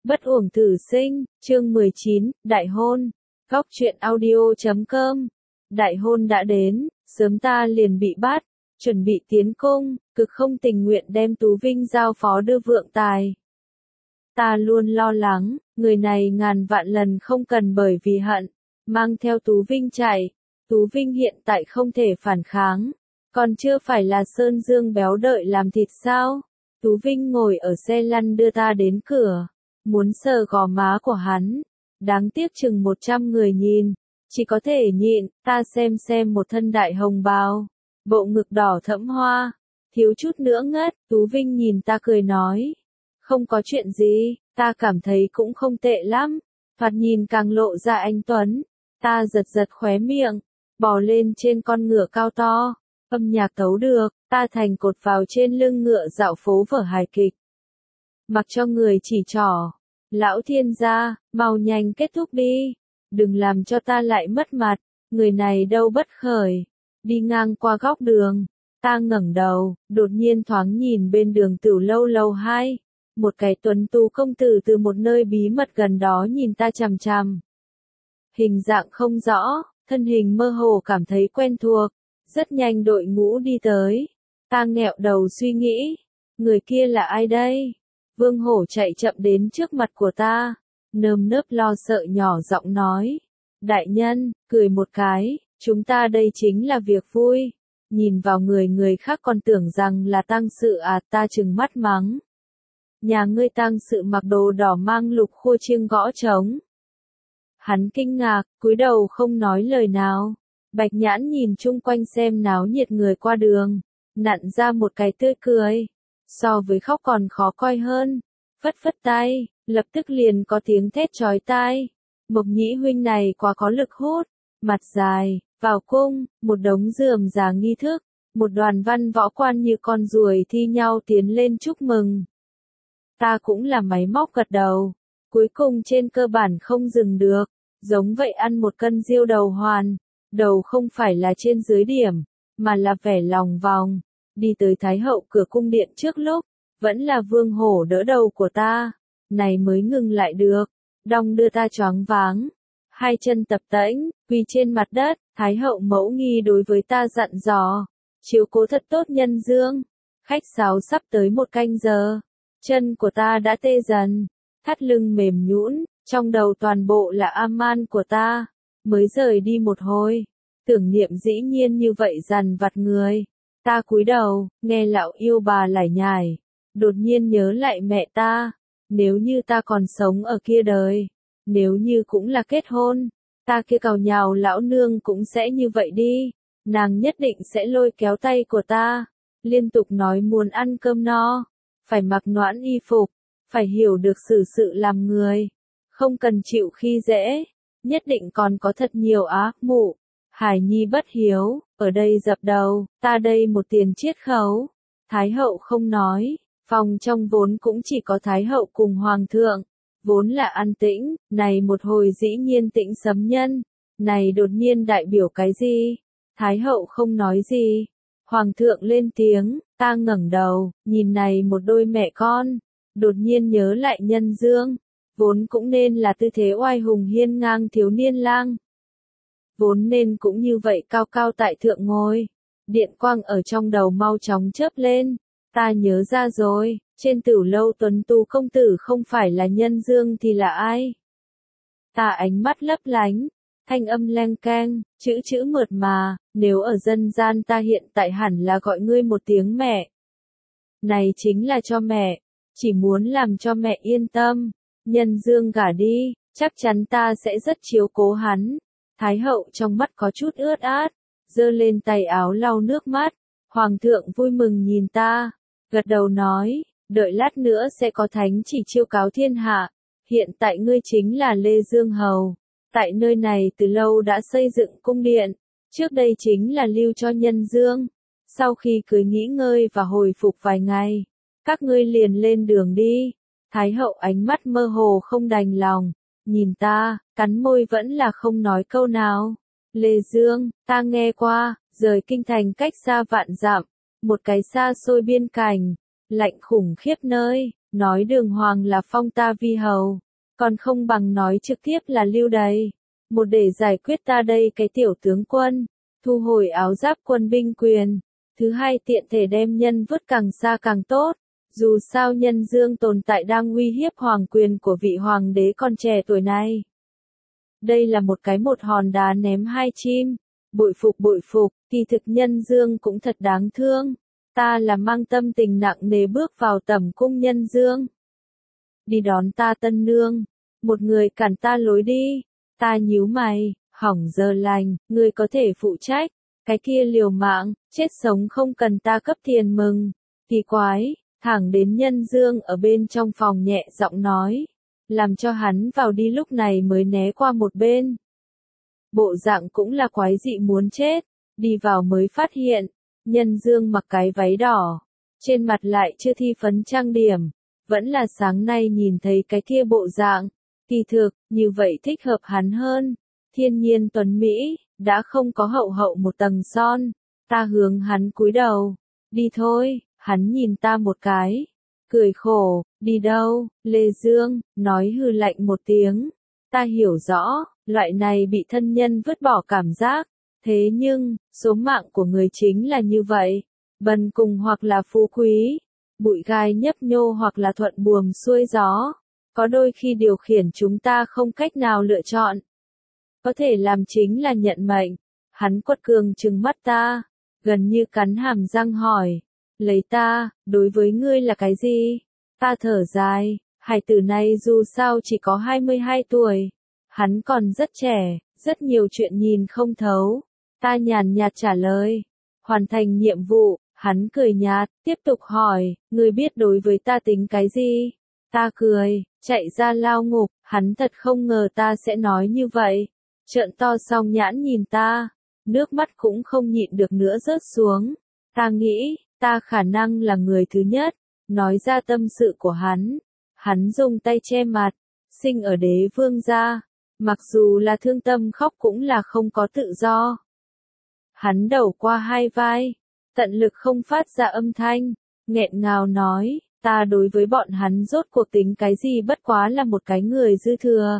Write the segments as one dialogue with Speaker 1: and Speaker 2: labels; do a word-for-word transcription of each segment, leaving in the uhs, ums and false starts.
Speaker 1: Bất uổng tử sinh, chương mười chín, Đại hôn. Góc truyện audio chấm com. Đại hôn đã đến, sớm ta liền bị bắt, chuẩn bị tiến cung, cực không tình nguyện đem Tú Vinh giao phó đưa vượng tài. Ta luôn lo lắng, người này ngàn vạn lần không cần bởi vì hận, mang theo Tú Vinh chạy. Tú Vinh hiện tại không thể phản kháng, còn chưa phải là sơn dương béo đợi làm thịt sao? Tú Vinh ngồi ở xe lăn đưa ta đến cửa, muốn sờ gò má của hắn. Đáng tiếc chừng một trăm người nhìn, chỉ có thể nhịn. Ta xem xem một thân đại hồng bào, bộ ngực đỏ thẫm hoa, thiếu chút nữa ngất. Tú Vinh nhìn ta cười nói, không có chuyện gì, ta cảm thấy cũng không tệ lắm, thoạt nhìn càng lộ ra anh tuấn. Ta giật giật khóe miệng, bò lên trên con ngựa cao to, âm nhạc tấu được, ta thành cột vào trên lưng ngựa dạo phố vở hài kịch. Mặc cho người chỉ trỏ, lão thiên gia, mau nhanh kết thúc đi, đừng làm cho ta lại mất mặt. Người này đâu bất khởi, đi ngang qua góc đường, ta ngẩng đầu, đột nhiên thoáng nhìn bên đường Tửu Lâu lầu hai, một cái tuấn tú công tử từ một nơi bí mật gần đó nhìn ta chằm chằm. Hình dạng không rõ, thân hình mơ hồ cảm thấy quen thuộc, rất nhanh đội ngũ đi tới. Ta nghẹo đầu suy nghĩ, người kia là ai đây? Vương Hổ chạy chậm đến trước mặt của ta, nơm nớp lo sợ nhỏ giọng nói, đại nhân, cười một cái, chúng ta đây chính là việc vui. Nhìn vào người người khác còn tưởng rằng là tang sự à. Ta trừng mắt mắng, nhà ngươi tang sự mặc đồ đỏ mang lục khua chiêng gõ trống. Hắn kinh ngạc, cúi đầu không nói lời nào. Bạch Nhãn nhìn chung quanh xem náo nhiệt người qua đường, nặn ra một cái tươi cười, so với khóc còn khó coi hơn. Phất phất tay, lập tức liền có tiếng thét chói tai. Mộc Nhĩ huynh này quá có lực hút, mặt dài, vào cung, một đống rườm rà nghi thức, một đoàn văn võ quan như con ruồi thi nhau tiến lên chúc mừng. Ta cũng là máy móc gật đầu, cuối cùng trên cơ bản không dừng được, giống vậy ăn một cân diêu đầu hoàn. Đầu không phải là trên dưới điểm, mà là vẻ lòng vòng. Đi tới Thái hậu cửa cung điện trước lúc, vẫn là Vương Hổ đỡ đầu của ta, này mới ngừng lại được, đong đưa ta choáng váng. Hai chân tập tễnh, quỳ trên mặt đất. Thái hậu mẫu nghi đối với ta dặn dò, chiếu cố thật tốt nhân dương. Khách sáo sắp tới một canh giờ, chân của ta đã tê dần, thắt lưng mềm nhũn, trong đầu toàn bộ là Aman của ta. Mới rời đi một hồi, tưởng niệm dĩ nhiên như vậy dằn vặt người. Ta cúi đầu, nghe lão yêu bà lải nhải, đột nhiên nhớ lại mẹ ta. Nếu như ta còn sống ở kia đời, nếu như cũng là kết hôn, ta kia cào nhào lão nương cũng sẽ như vậy đi. Nàng nhất định sẽ lôi kéo tay của ta, liên tục nói muốn ăn cơm no, phải mặc noãn y phục, phải hiểu được xử sự làm người, không cần chịu khi dễ. Nhất định còn có thật nhiều ác mụ, hài nhi bất hiếu, ở đây dập đầu, ta đây một tiền chiết khấu. Thái hậu không nói, phòng trong vốn cũng chỉ có Thái hậu cùng Hoàng thượng, vốn là an tĩnh, này một hồi dĩ nhiên tĩnh sấm nhân, này đột nhiên đại biểu cái gì? Thái hậu không nói gì, Hoàng thượng lên tiếng, ta ngẩng đầu, nhìn này một đôi mẹ con, đột nhiên nhớ lại nhân dương. Vốn cũng nên là tư thế oai hùng hiên ngang thiếu niên lang. Vốn nên cũng như vậy cao cao tại thượng ngồi. Điện quang ở trong đầu mau chóng chớp lên. Ta nhớ ra rồi, trên Tửu Lâu tuấn tú công tử không phải là nhân dương thì là ai? Ta ánh mắt lấp lánh, thanh âm leng keng, chữ chữ mượt mà, nếu ở dân gian ta hiện tại hẳn là gọi ngươi một tiếng mẹ. Này chính là cho mẹ, chỉ muốn làm cho mẹ yên tâm. Nhân dương gả đi, chắc chắn ta sẽ rất chiếu cố hắn. Thái hậu trong mắt có chút ướt át, giơ lên tay áo lau nước mắt. Hoàng thượng vui mừng nhìn ta, gật đầu nói, đợi lát nữa sẽ có thánh chỉ chiêu cáo thiên hạ. Hiện tại ngươi chính là Lê Dương Hầu, tại nơi này từ lâu đã xây dựng cung điện, trước đây chính là lưu cho nhân dương. Sau khi cưới nghỉ ngơi và hồi phục vài ngày, các ngươi liền lên đường đi. Thái hậu ánh mắt mơ hồ không đành lòng, nhìn ta, cắn môi vẫn là không nói câu nào. Lê Dương, ta nghe qua, rời kinh thành cách xa vạn dặm, một cái xa xôi biên cảnh, lạnh khủng khiếp nơi, nói đường hoàng là phong ta vi hầu, còn không bằng nói trực tiếp là lưu đày. Một để giải quyết ta đây cái tiểu tướng quân, thu hồi áo giáp quân binh quyền. Thứ hai tiện thể đem nhân vứt càng xa càng tốt. Dù sao nhân dương tồn tại đang uy hiếp hoàng quyền của vị hoàng đế còn trẻ tuổi này. Đây là một cái một hòn đá ném hai chim. Bội phục bội phục, kỳ thực nhân dương cũng thật đáng thương. Ta là mang tâm tình nặng nề bước vào tẩm cung nhân dương. Đi đón ta tân nương. Một người cản ta lối đi. Ta nhíu mày, hỏng giờ lành, ngươi có thể phụ trách. Cái kia liều mạng, chết sống không cần ta cấp tiền mừng. Kỳ quái, thẳng đến nhân dương ở bên trong phòng nhẹ giọng nói. Làm cho hắn vào đi lúc này mới né qua một bên. Bộ dạng cũng là quái dị muốn chết. Đi vào mới phát hiện, nhân dương mặc cái váy đỏ. Trên mặt lại chưa thi phấn trang điểm. Vẫn là sáng nay nhìn thấy cái kia bộ dạng. Kỳ thực, như vậy thích hợp hắn hơn. Thiên nhiên tuấn Mỹ, đã không có hậu hậu một tầng son. Ta hướng hắn cúi đầu. Đi thôi, hắn nhìn ta một cái. Cười khổ, đi đâu, Lê Dương, nói hừ lạnh một tiếng. Ta hiểu rõ, loại này bị thân nhân vứt bỏ cảm giác. Thế nhưng, số mạng của người chính là như vậy. Bần cùng hoặc là phú quý. Bụi gai nhấp nhô hoặc là thuận buồm xuôi gió. Có đôi khi điều khiển chúng ta không cách nào lựa chọn. Có thể làm chính là nhận mệnh. Hắn quật cường trừng mắt ta. Gần như cắn hàm răng hỏi. Lấy ta, đối với ngươi là cái gì? Ta thở dài. Hải tử này dù sao chỉ có hai mươi hai tuổi. Hắn còn rất trẻ, rất nhiều chuyện nhìn không thấu. Ta nhàn nhạt trả lời. Hoàn thành nhiệm vụ, hắn cười nhạt, tiếp tục hỏi. Ngươi biết đối với ta tính cái gì? Ta cười, chạy ra lao ngục. Hắn thật không ngờ ta sẽ nói như vậy. Trợn to song nhãn nhìn ta. Nước mắt cũng không nhịn được nữa rớt xuống. Ta nghĩ, ta khả năng là người thứ nhất. Nói ra tâm sự của hắn. Hắn dùng tay che mặt. Sinh ở đế vương gia. Mặc dù là thương tâm khóc cũng là không có tự do. Hắn đầu qua hai vai. Tận lực không phát ra âm thanh. Nghẹn ngào nói. Ta đối với bọn hắn rốt cuộc tính cái gì bất quá là một cái người dư thừa.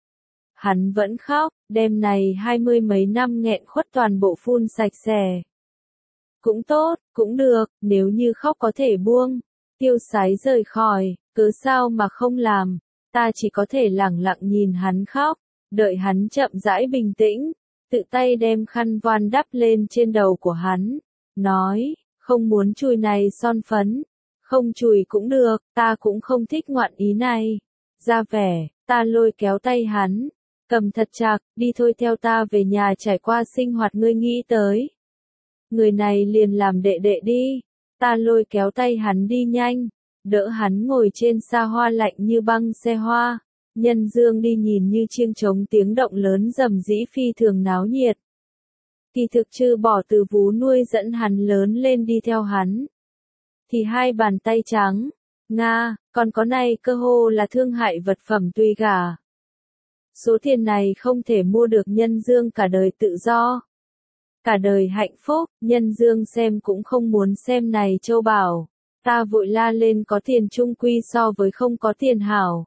Speaker 1: Hắn vẫn khóc, đêm này hai mươi mấy năm nghẹn khuất toàn bộ phun sạch sẽ. Cũng tốt, cũng được, nếu như khóc có thể buông. Tiêu sái rời khỏi, cớ sao mà không làm. Ta chỉ có thể lẳng lặng nhìn hắn khóc, đợi hắn chậm rãi bình tĩnh. Tự tay đem khăn voan đắp lên trên đầu của hắn. Nói, không muốn chùi này son phấn. Không chùi cũng được, ta cũng không thích ngoạn ý này. Ra vẻ, ta lôi kéo tay hắn. Cầm thật chặt, đi thôi theo ta về nhà trải qua sinh hoạt ngươi nghĩ tới. Người này liền làm đệ đệ đi. Ta lôi kéo tay hắn đi nhanh. Đỡ hắn ngồi trên xa hoa lạnh như băng xe hoa. Nhân dương đi nhìn như chiêng trống tiếng động lớn rầm rĩ phi thường náo nhiệt. Kỳ thực trừ bỏ từ vú nuôi dẫn hắn lớn lên đi theo hắn. Thì hai bàn tay trắng. Nga, còn có này cơ hồ là thương hại vật phẩm tùy gả. Số tiền này không thể mua được nhân dương cả đời tự do. Cả đời hạnh phúc, nhân dương xem cũng không muốn xem này châu bảo. Ta vội la lên có tiền chung quy so với không có tiền hảo.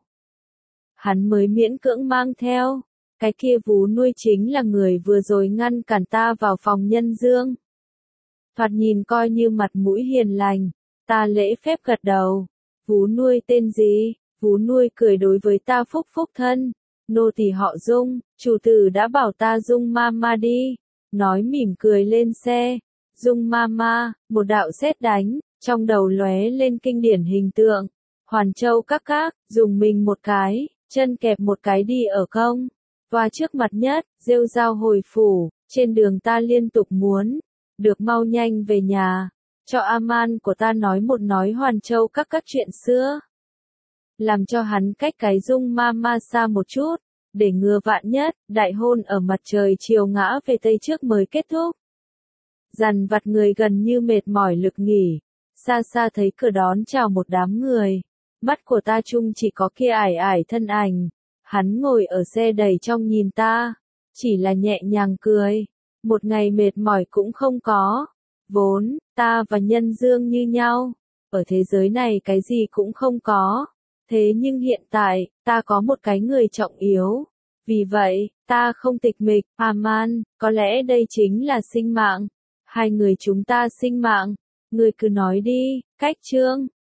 Speaker 1: Hắn mới miễn cưỡng mang theo. Cái kia vú nuôi chính là người vừa rồi ngăn cản ta vào phòng nhân dương. Thoạt nhìn coi như mặt mũi hiền lành. Ta lễ phép gật đầu. Vú nuôi tên gì? Vú nuôi cười đối với ta phúc phúc thân. Nô tỳ họ Dung, chủ tử đã bảo ta Dung mama đi. Nói mỉm cười lên xe. Dung mama, một đạo sét đánh, trong đầu lóe lên kinh điển hình tượng. Hoàn Châu các các, dùng mình một cái, chân kẹp một cái đi ở công. Và trước mặt nhất, rêu rao hồi phủ, trên đường ta liên tục muốn. Được mau nhanh về nhà. Cho Aman của ta nói một nói Hoàn Châu các các chuyện xưa. Làm cho hắn cách cái Dung mama xa một chút. Để ngừa vạn nhất, đại hôn ở mặt trời chiều ngã về tây trước mới kết thúc. Dằn vặt người gần như mệt mỏi lực nghỉ. Xa xa thấy cửa đón chào một đám người. Mắt của ta chung chỉ có kia ải ải thân ảnh. Hắn ngồi ở xe đầy trong nhìn ta. Chỉ là nhẹ nhàng cười. Một ngày mệt mỏi cũng không có. Vốn, ta và nhân dương như nhau. ở thế giới này cái gì cũng không có. Thế nhưng hiện tại, ta có một cái người trọng yếu. Vì vậy, ta không tịch mịch, Aman, có lẽ đây chính là sinh mạng. Hai người chúng ta sinh mạng. Ngươi cứ nói đi, cách chương.